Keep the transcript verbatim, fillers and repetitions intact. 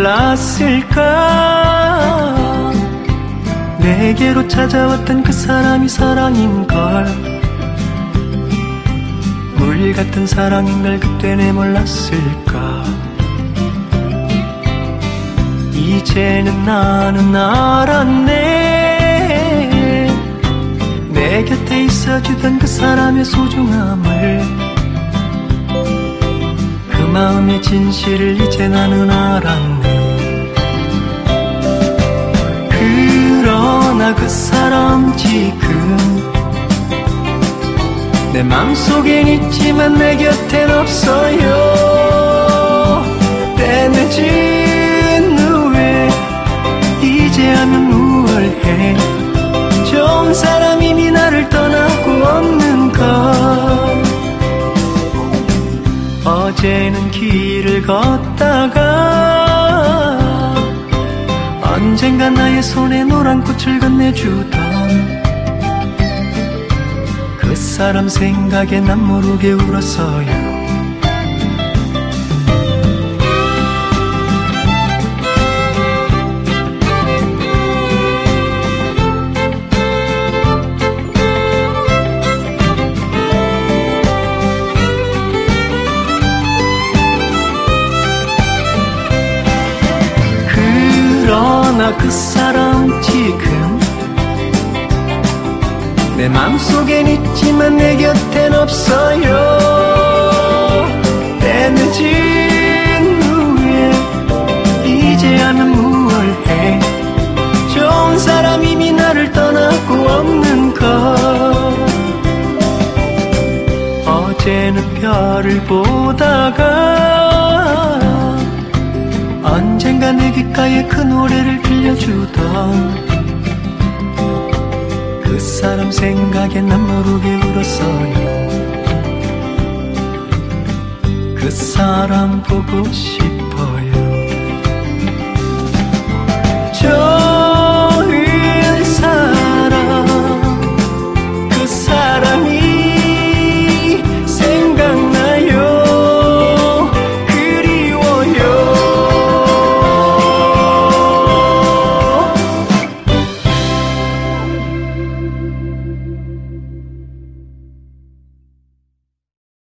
몰랐을까. 내게로 찾아왔던 그 사람이 사랑인걸, 물 같은 사랑인걸 그때 내 몰랐을까. 이제는 나는 알았네. 내 곁에 있어주던 그 사람의 소중함을, 그 마음의 진실을 이제 나는 알았네. 그러나 그 사람 지금 내 맘속엔 있지만 내 곁엔 없어요. 때 늦은 후에 이제야면 무얼 해. 좋은 사람이 이미 나를 떠나고 없는 것. 어제는 길을 걷다가 언젠가 나의 손에 노란 꽃을 건네주던 그 사람 생각에 난 모르게 울었어요. 그러나 그 사람 지금 내 맘속엔 있지만 내 곁엔 없어요. 때 늦은 후에 이제야면 무얼 해. 좋은 사람이 이미 나를 떠나고 없는 것. 어제는 별을 보다가 언젠가 내 귓가에 그 노래를 들려주던 그 사람 생각에 난 모르게 울었어요. 그 사람 보고 싶어요.